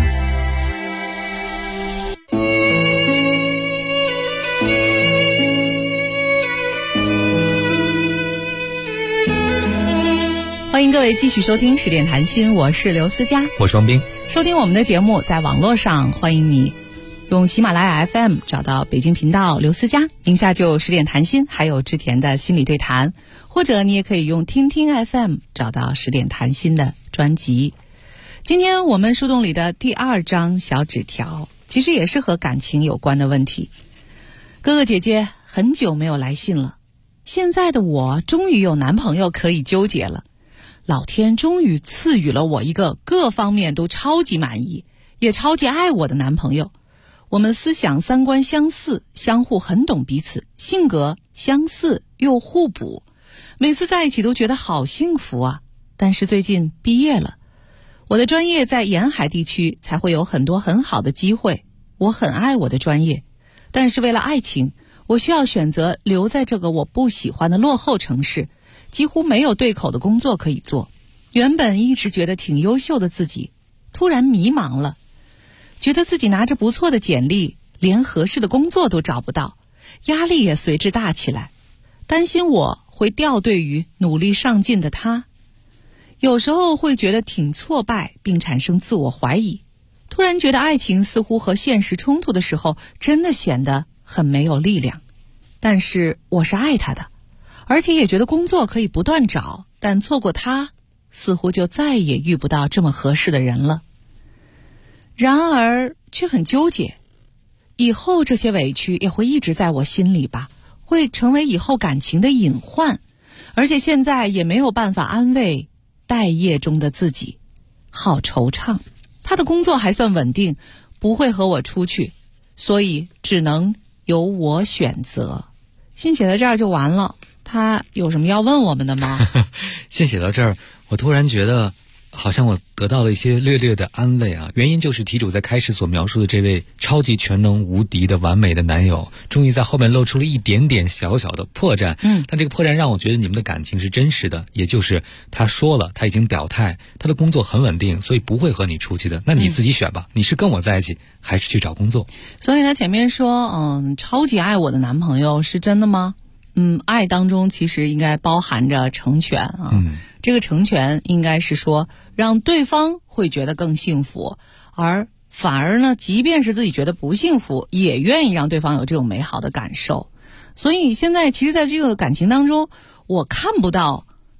F: 欢迎各位继续收听10点谈心，我是刘思佳，
G: 我是王斌。
F: 收听我们的节目，在网络上欢迎你用喜马拉雅 FM 找到北京频道刘思佳，名下就10点谈心，还有之田的心理对谈，或者你也可以用听听 FM 找到10点谈心的专辑。今天我们树洞里的第2张小纸条，其实也是和感情有关的问题。哥哥姐姐很久没有来信了，现在的我终于有男朋友可以纠结了。老天终于赐予了我一个各方面都超级满意也超级爱我的男朋友。我们思想三观相似，相互很懂彼此，性格相似又互补，每次在一起都觉得好幸福啊。但是最近毕业了，我的专业在沿海地区，才会有很多很好的机会。我很爱我的专业，但是为了爱情，我需要选择留在这个我不喜欢的落后城市，几乎没有对口的工作可以做。原本一直觉得挺优秀的自己，突然迷茫了，觉得自己拿着不错的简历，连合适的工作都找不到，压力也随之大起来，担心我会掉队于努力上进的他。有时候会觉得挺挫败，并产生自我怀疑。突然觉得爱情似乎和现实冲突的时候，真的显得很没有力量。但是我是爱他的，而且也觉得工作可以不断找，但错过他，似乎就再也遇不到这么合适的人了。然而却很纠结，以后这些委屈也会一直在我心里吧，会成为以后感情的隐患。而且现在也没有办法安慰待业中的自己，好惆怅。他的工作还算稳定，不会和我出去，所以只能由我选择。信写到这儿就完了，他有什么要问我们的吗？
G: 信写到这儿，我突然觉得好像我得到了一些略略的安慰啊。原因就是题主在开始所描述的这位超级全能无敌的完美的男友，终于在后面露出了一点点小小的破绽。但这个破绽让我觉得你们的感情是真实的，也就是他说了，他已经表态，他的工作很稳定，所以不会和你出去的。那你自己选吧，你是跟我在一起，还是去找工作？
F: 所以他前面说，超级爱我的男朋友是真的吗？爱当中其实应该包含着成全啊。这个成全应该是说让对方会觉得更幸福，而反而呢，即便是自己觉得不幸福，也愿意让对方有这种美好的感受。所以现在其实在这个感情当中，我看不到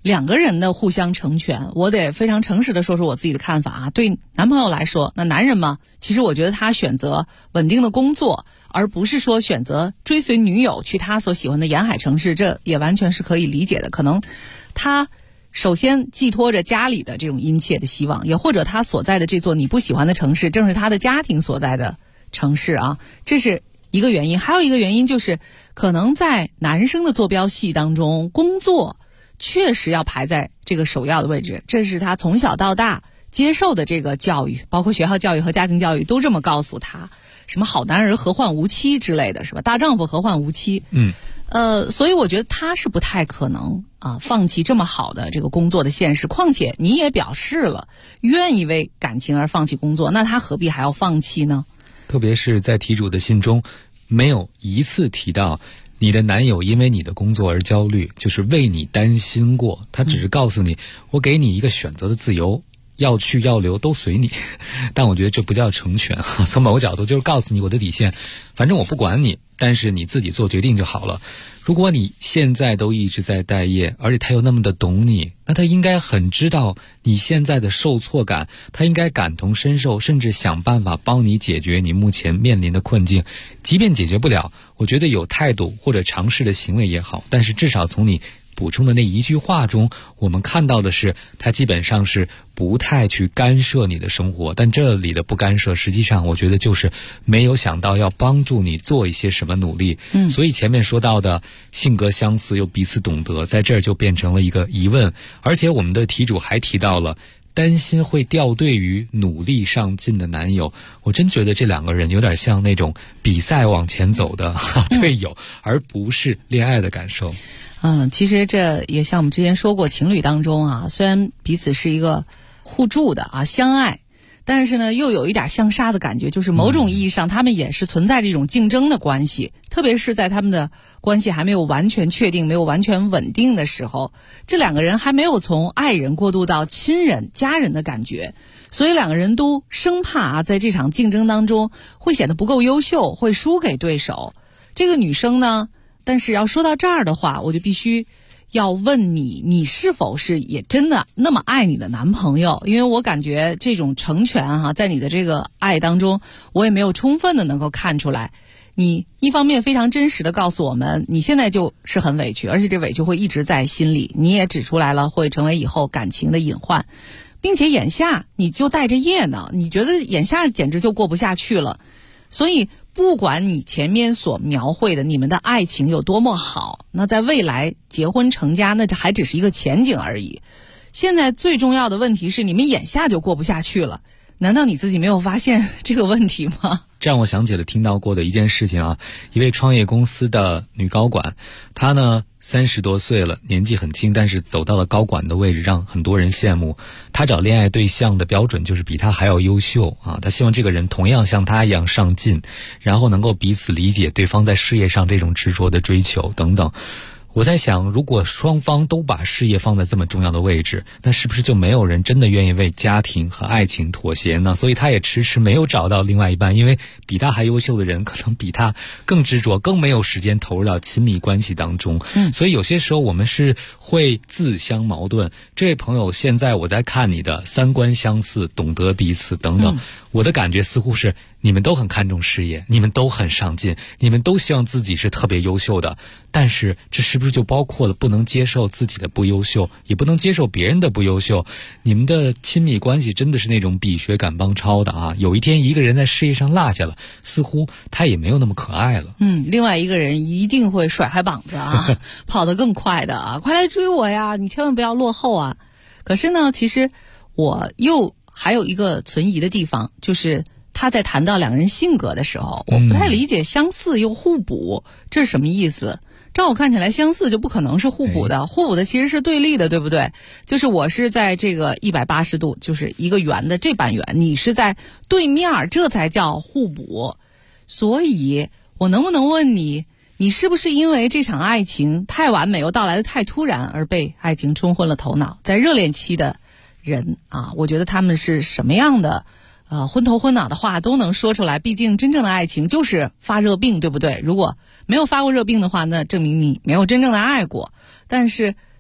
F: 两个人的互相成全。我得非常诚实的说出我自己的看法啊。对男朋友来说，那男人嘛，其实我觉得他选择稳定的工作，而不是说选择追随女友去他所喜欢的沿海城市，这也完全是可以理解的。可能他首先寄托着家里的这种殷切的希望，也或者他所在的这座你不喜欢的城市正是他的家庭所在的城市啊，这是一个原因。还有一个原因就是，可能在男生的坐标系当中，工作确实要排在这个首要的位置，这是他从小到大接受的这个教育，包括学校教育和家庭教育都这么告诉他，什么好男人何患无妻之类的，是吧？大丈夫何患无妻？所以我觉得他是不太可能放弃这么好的这个工作的现实。况且你也表示了愿意为感情而放弃工作，那他何必还要放弃呢？
G: 特别是在题主的信中，没有一次提到你的男友因为你的工作而焦虑，就是为你担心过。他只是告诉你，我给你一个选择的自由，要去要留都随你。但我觉得这不叫成全，从某个角度就是告诉你我的底线，反正我不管你，但是你自己做决定就好了。如果你现在都一直在待业，而且他又那么的懂你，那他应该很知道你现在的受挫感，他应该感同身受，甚至想办法帮你解决你目前面临的困境。即便解决不了，我觉得有态度或者尝试的行为也好，但是至少从你补充的那一句话中，我们看到的是他基本上是不太去干涉你的生活。但这里的不干涉，实际上我觉得就是没有想到要帮助你做一些什么努力。所以前面说到的性格相似又彼此懂得，在这儿就变成了一个疑问。而且我们的题主还提到了担心会掉队于努力上进的男友。我真觉得这两个人有点像那种比赛往前走的队友，而不是恋爱的感受。
F: 其实这也像我们之前说过，情侣当中虽然彼此是一个互助的相爱，但是呢又有一点相杀的感觉，就是某种意义上他们也是存在这种竞争的关系。特别是在他们的关系还没有完全确定，没有完全稳定的时候，这两个人还没有从爱人过渡到亲人家人的感觉，所以两个人都生怕在这场竞争当中会显得不够优秀，会输给对手。这个女生呢，但是要说到这儿的话，我就必须要问你，你是否是也真的那么爱你的男朋友？因为我感觉这种成全在你的这个爱当中，我也没有充分的能够看出来。你一方面非常真实的告诉我们，你现在就是很委屈，而且这委屈会一直在心里，你也指出来了会成为以后感情的隐患，并且眼下你就带着业呢，你觉得眼下简直就过不下去了。所以不管你前面所描绘的你们的爱情有多么好，那在未来结婚成家，那这还只是一个前景而已。现在最重要的问题是你们眼下就过不下去了，难道你自己没有发现这个问题吗？
G: 这让我想起了听到过的一件事情一位创业公司的女高管，她呢30多岁了，年纪很轻，但是走到了高管的位置，让很多人羡慕。她找恋爱对象的标准就是比她还要优秀她希望这个人同样像她一样上进，然后能够彼此理解对方在事业上这种执着的追求等等。我在想，如果双方都把事业放在这么重要的位置，那是不是就没有人真的愿意为家庭和爱情妥协呢？所以他也迟迟没有找到另外一半，因为比他还优秀的人可能比他更执着，更没有时间投入到亲密关系当中。所以有些时候我们是会自相矛盾。这位朋友，现在我在看你的三观相似，懂得彼此等等，我的感觉似乎是你们都很看重事业，你们都很上进，你们都希望自己是特别优秀的，但是这是不是就包括了不能接受自己的不优秀，也不能接受别人的不优秀？你们的亲密关系真的是那种比学赶帮超的有一天一个人在事业上落下了，似乎他也没有那么可爱了。
F: 另外一个人一定会甩开膀子跑得更快的快来追我呀，你千万不要落后啊。可是呢，其实我又还有一个存疑的地方，就是他在谈到两个人性格的时候，我不太理解相似又互补，这是什么意思？照我看起来，相似就不可能是互补的，互补的其实是对立的，对不对？就是我是在这个180度，就是一个圆的这半圆，你是在对面，这才叫互补。所以我能不能问你，你是不是因为这场爱情太完美又到来的太突然而被爱情冲昏了头脑？在热恋期的人我觉得他们是什么样的昏头昏脑的话都能说出来，毕竟真正的爱情就是发热病，对不对？如果没有发过热病的话，那证明你没有真正的爱过。但是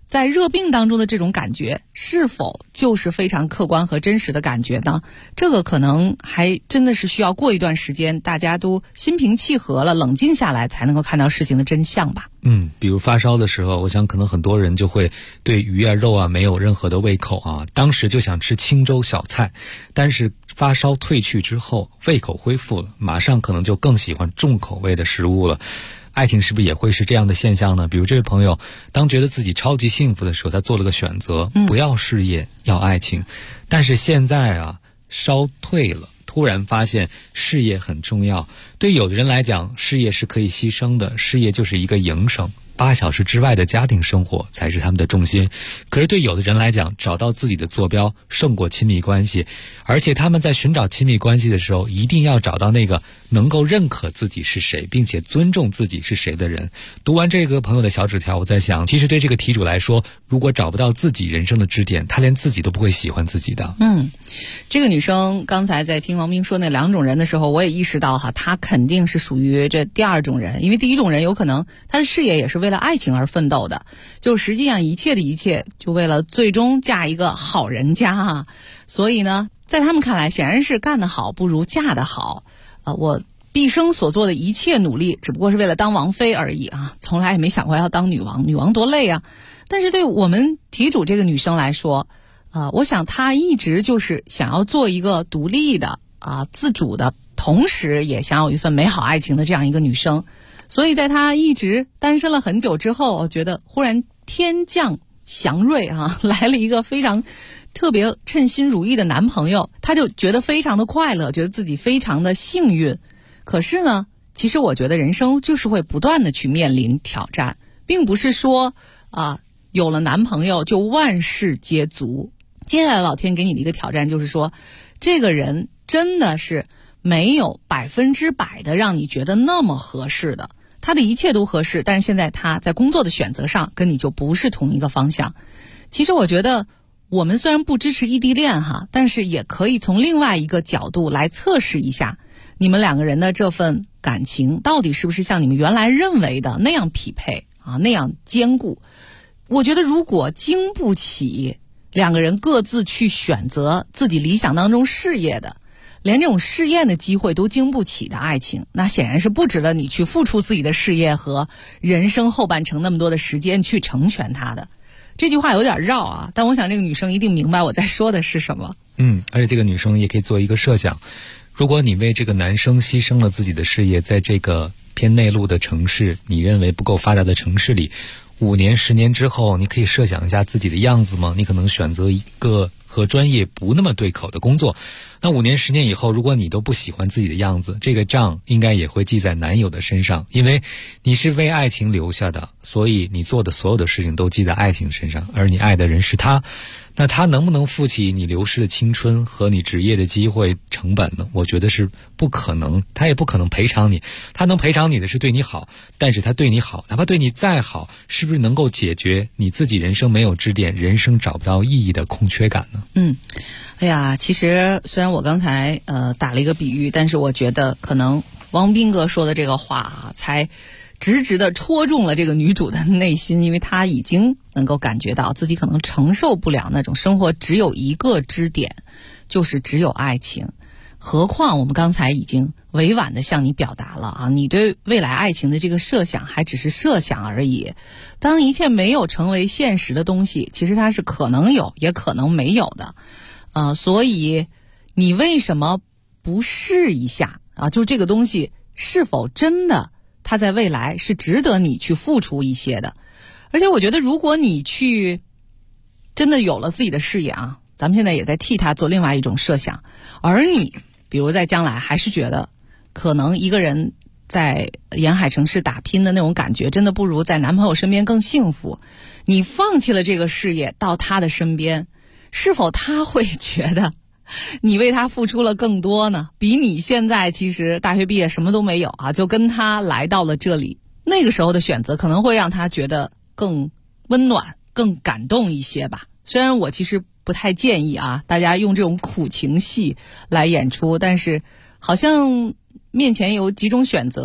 F: 在热病当中的这种感觉，是否就是非常客观和真实的感觉呢？这个可能还真的是需要过一段时间，大家都心平气和了，冷静下来，才能够看到事情的真相吧。
G: 比如发烧的时候，我想可能很多人就会对鱼啊肉啊没有任何的胃口啊，当时就想吃清粥小菜，但是发烧退去之后，胃口恢复了，马上可能就更喜欢重口味的食物了。爱情是不是也会是这样的现象呢？比如这位朋友当觉得自己超级幸福的时候，他做了个选择，不要事业要爱情，但是现在啊烧退了，突然发现事业很重要。对有的人来讲，事业是可以牺牲的，事业就是一个营生，8小时之外的家庭生活才是他们的重心。可是对有的人来讲，找到自己的坐标胜过亲密关系，而且他们在寻找亲密关系的时候，一定要找到那个能够认可自己是谁，并且尊重自己是谁的人。读完这个朋友的小纸条，我在想，其实对这个题主来说，如果找不到自己人生的支点，他连自己都不会喜欢自己的。
F: 这个女生刚才在听王斌说那2种人的时候，我也意识到她肯定是属于这第2种人，因为第1种人有可能她的事业也是为了爱情而奋斗的，就实际上一切的一切就为了最终嫁一个好人家啊。所以呢，在他们看来，显然是干得好不如嫁得好。我毕生所做的一切努力，只不过是为了当王妃而已啊，从来也没想过要当女王，女王多累啊。但是对我们题主这个女生来说，我想她一直就是想要做一个独立的自主的，同时也想有一份美好爱情的这样一个女生。所以在她一直单身了很久之后，我觉得忽然天降祥瑞啊，来了一个非常特别称心如意的男朋友，她就觉得非常的快乐，觉得自己非常的幸运。可是呢，其实我觉得人生就是会不断的去面临挑战，并不是说有了男朋友就万事皆足。接下来老天给你的一个挑战就是说，这个人真的是没有100%的让你觉得那么合适的，他的一切都合适，但是现在他在工作的选择上跟你就不是同一个方向。其实我觉得我们虽然不支持异地恋但是也可以从另外一个角度来测试一下你们2个人的这份感情到底是不是像你们原来认为的那样匹配那样坚固。我觉得如果经不起2个人各自去选择自己理想当中事业的，连这种试验的机会都经不起的爱情，那显然是不值得你去付出自己的事业和人生后半程那么多的时间去成全它的。这句话有点绕但我想这个女生一定明白我在说的是什么。
G: 而且这个女生也可以做一个设想，如果你为这个男生牺牲了自己的事业，在这个偏内陆的城市，你认为不够发达的城市里，5年10年之后，你可以设想一下自己的样子吗？你可能选择一个和专业不那么对口的工作，那5年10年以后，如果你都不喜欢自己的样子，这个账应该也会记在男友的身上，因为你是为爱情留下的，所以你做的所有的事情都记在爱情身上，而你爱的人是他。那他能不能负起你流失的青春和你职业的机会成本呢？我觉得是不可能，他也不可能赔偿你。他能赔偿你的是对你好，但是他对你好，哪怕对你再好，是不是能够解决你自己人生没有支点，人生找不到意义的空缺感呢？
F: 哎呀，其实虽然我刚才打了一个比喻，但是我觉得可能王斌哥说的这个话才直直的戳中了这个女主的内心，因为她已经能够感觉到自己可能承受不了那种生活只有一个支点，就是只有爱情。何况我们刚才已经委婉的向你表达了你对未来爱情的这个设想还只是设想而已。当一切没有成为现实的东西，其实它是可能有也可能没有的。所以你为什么不试一下就这个东西是否真的它在未来是值得你去付出一些的。而且我觉得如果你去真的有了自己的事业咱们现在也在替他做另外一种设想，而你比如在将来还是觉得可能一个人在沿海城市打拼的那种感觉真的不如在男朋友身边更幸福，你放弃了这个事业到他的身边，是否他会觉得你为他付出了更多呢？比你现在其实大学毕业什么都没有就跟他来到了这里，那个时候的选择可能会让他觉得更温暖更感动一些吧。虽然我其实不太建议大家用这种苦情戏来演出，但是好像面前有几种选择，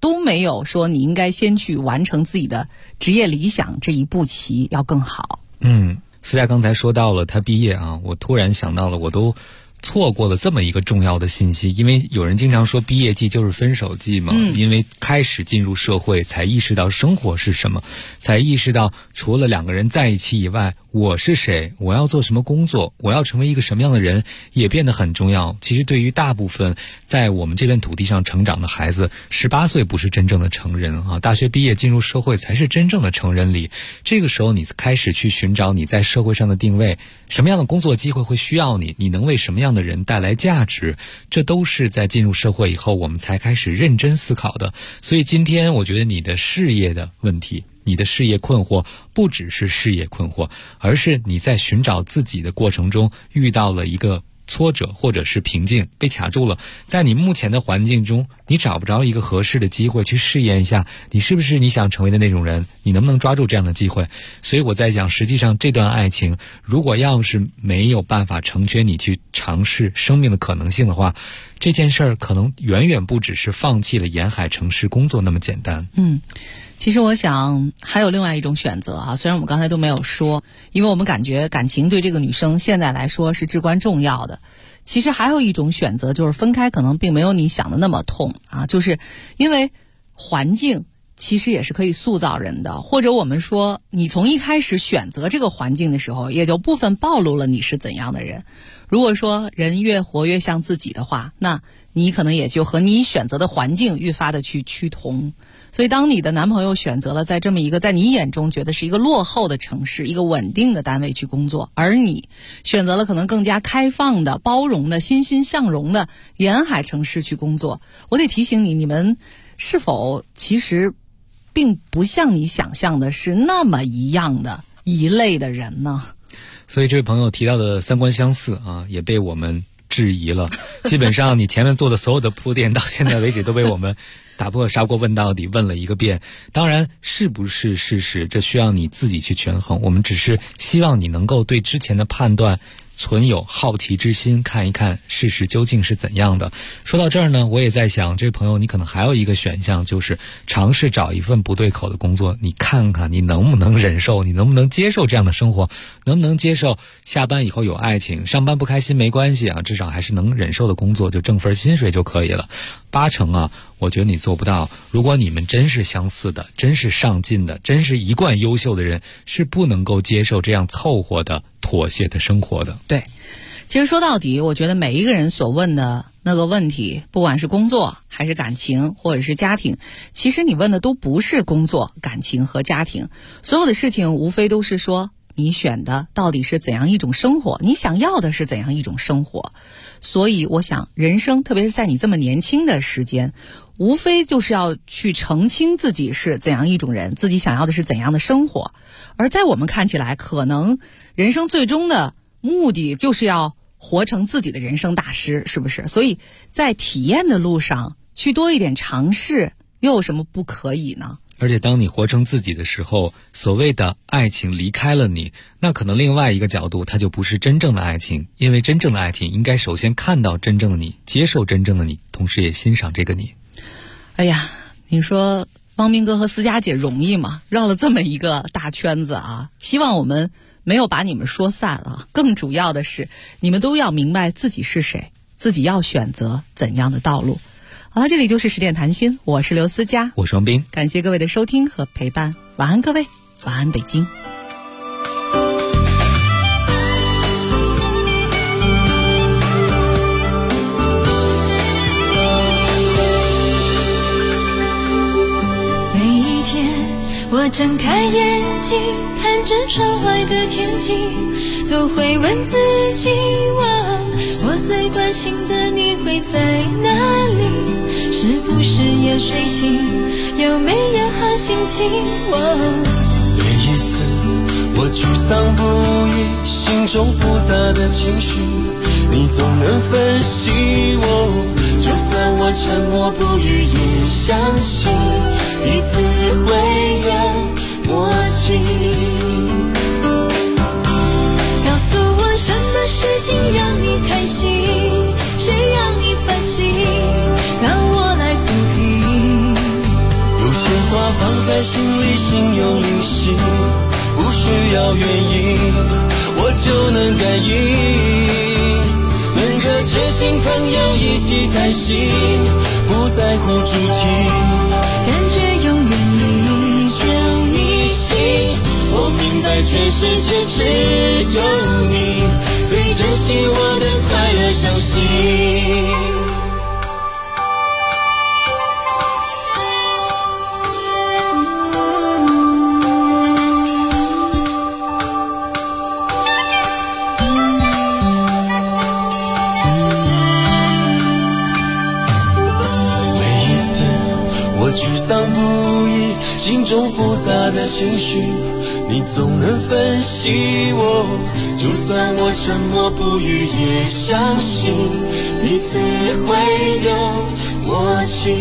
F: 都没有说你应该先去完成自己的职业理想这一步棋要更好。
G: 思佳刚才说到了他毕业啊，我突然想到了，我都错过了这么一个重要的信息。因为有人经常说毕业季就是分手季嘛，因为开始进入社会才意识到生活是什么，才意识到除了两个人在一起以外，我是谁，我要做什么工作，我要成为一个什么样的人也变得很重要。其实对于大部分在我们这片土地上成长的孩子，18岁不是真正的成人啊，大学毕业进入社会才是真正的成人礼。这个时候你开始去寻找你在社会上的定位，什么样的工作机会会需要你，你能为什么样的人带来价值，这都是在进入社会以后我们才开始认真思考的。所以今天我觉得你的事业的问题，你的事业困惑不只是事业困惑，而是你在寻找自己的过程中遇到了一个挫折或者是瓶颈，被卡住了。在你目前的环境中，你找不着一个合适的机会去试验一下你是不是你想成为的那种人，你能不能抓住这样的机会。所以我在想，实际上这段爱情如果要是没有办法成全你去尝试生命的可能性的话，这件事儿可能远远不只是放弃了沿海城市工作那么简单。
F: 其实我想还有另外一种选择啊，虽然我们刚才都没有说，因为我们感觉感情对这个女生现在来说是至关重要的。其实还有一种选择，就是分开可能并没有你想的那么痛啊，就是因为环境其实也是可以塑造人的，或者我们说你从一开始选择这个环境的时候，也就部分暴露了你是怎样的人。如果说人越活越像自己的话，那你可能也就和你选择的环境愈发的去趋同。所以当你的男朋友选择了在这么一个在你眼中觉得是一个落后的城市，一个稳定的单位去工作，而你选择了可能更加开放的、包容的、欣欣向荣的沿海城市去工作，我得提醒你，你们是否其实并不像你想象的是那么一样的一类的人呢？
G: 所以这位朋友提到的三观相似啊，也被我们质疑了。基本上你前面做的所有的铺垫到现在为止都被我们打破砂锅问到底，问了一个遍。当然是不是事实，这需要你自己去权衡。我们只是希望你能够对之前的判断存有好奇之心，看一看事实究竟是怎样的。说到这儿呢，我也在想，这位朋友你可能还有一个选项，就是尝试找一份不对口的工作，你看看你能不能忍受，你能不能接受这样的生活，能不能接受下班以后有爱情，上班不开心没关系啊，至少还是能忍受的工作，就挣份薪水就可以了。80%啊，我觉得你做不到。如果你们真是相似的，真是上进的，真是一贯优秀的人，是不能够接受这样凑合的妥协的生活的。
F: 对，其实说到底，我觉得每一个人所问的那个问题，不管是工作还是感情或者是家庭，其实你问的都不是工作、感情和家庭，所有的事情无非都是说你选的到底是怎样一种生活，你想要的是怎样一种生活。所以我想人生特别是在你这么年轻的时间，无非就是要去澄清自己是怎样一种人，自己想要的是怎样的生活。而在我们看起来，可能人生最终的目的就是要活成自己的人生大师，是不是？所以在体验的路上去多一点尝试，又有什么不可以呢？
G: 而且当你活成自己的时候，所谓的爱情离开了你，那可能另外一个角度它就不是真正的爱情。因为真正的爱情应该首先看到真正的你，接受真正的你，同时也欣赏这个你。
F: 哎呀，你说汪明哥和思佳姐容易吗？绕了这么一个大圈子啊，希望我们没有把你们说散了。更主要的是，你们都要明白自己是谁，自己要选择怎样的道路。好了，这里就是10点谈心，我是刘思佳，
G: 我是王斌，
F: 感谢各位的收听和陪伴，晚安各位，晚安北京。
H: 每一天我睁开眼睛，看着窗外的天气，都会问自己，我最关心的你会在哪里？是不是也睡醒？有没有好心情？
L: 每一次我沮丧不已，心中复杂的情绪，你总能分析我。就算我沉默不语，也相信彼此会有默契。
H: 告诉我什么事情让你开心，谁让你烦心，让我来抚平。
L: 放在心里，心有灵犀，不需要原因，我就能感应。能和知心朋友一起开心，不在乎主题，
H: 感觉永远离就迷信。
L: 我明白全世界只有你最珍惜我的快乐伤心。沮丧不已，心中复杂的情绪，你总能分析我。就算我沉默不语，也相信彼此会有默契。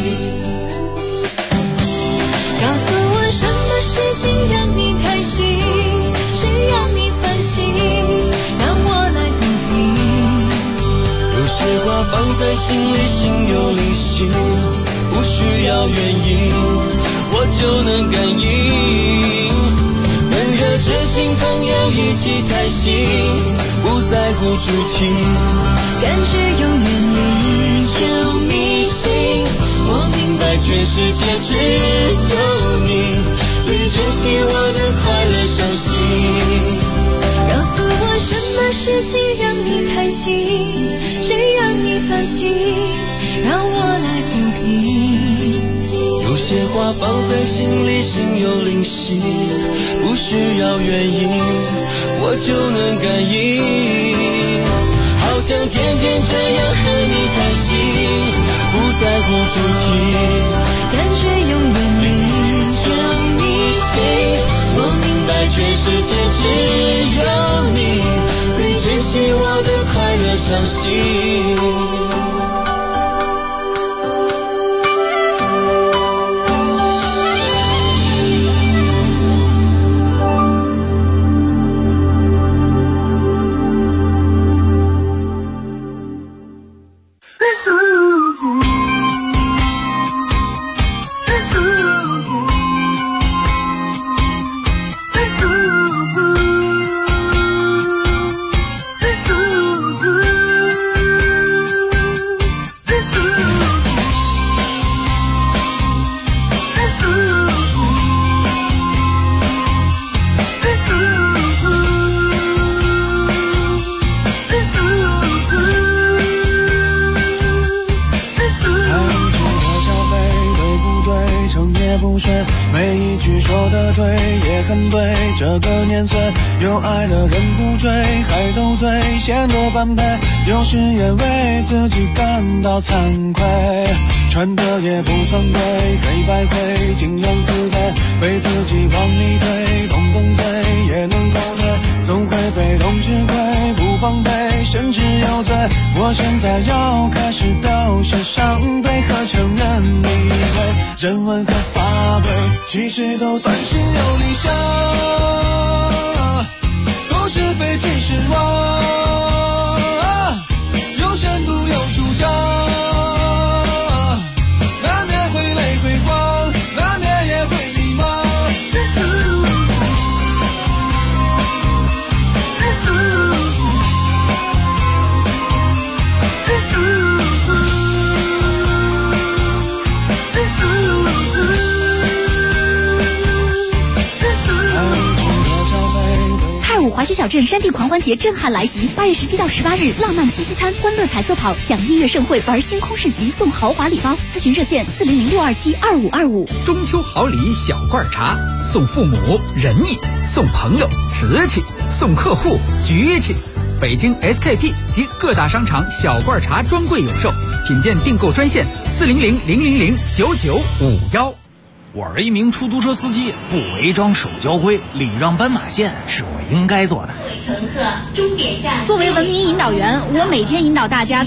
H: 告诉我什么事情让你开心，谁让你烦心，让我来抚平。
L: 有些话放在心里，心有灵犀，不需要原因，我就能感应。能和知心朋友一起开心，不在乎主题，
H: 感觉永远离就迷信。
L: 我明白全世界只有你最珍惜我的快乐伤心。
H: 告诉我什么事情让你开心，谁让你烦心，让我来抚平。
L: 有些话放在心里，心有灵犀，不需要原因，我就能感应。好想天天这样和你开心，不在乎主题，
H: 感觉永远离就迷信。
L: 我明白全世界只有你最珍惜我的快乐伤心。
R: 这个年岁，有爱的人不追，还斗嘴，显得般配。有时也为自己感到惭愧，穿的也不算贵，黑白灰，尽量自卑，被自己往里推，动动嘴也能后退，总会被动吃亏，不防备，甚至有罪。我现在要开始都是伤悲和承认理亏，人文和法规，其实都算是有理想。都是非其实我有深度有主张，难免会累会慌，难免也会迷茫。
I: 华胥小镇山地狂欢节震撼来袭，8月17到18日，浪漫七夕餐、欢乐彩色跑，享音乐盛会，玩星空市集，送豪华礼包。咨询热线400-627-2525。
J: 中秋好礼小罐茶，送父母仁义，送朋友瓷器，送客户局气。北京 SKP 及各大商场小罐茶专柜有售，品鉴订购专线400-000-9951。
S: 我是一名出租车司机，不违章守交规，礼让斑马线是我应该做的。
I: 各位乘客，终点站。作为文明引导员，我每天引导大家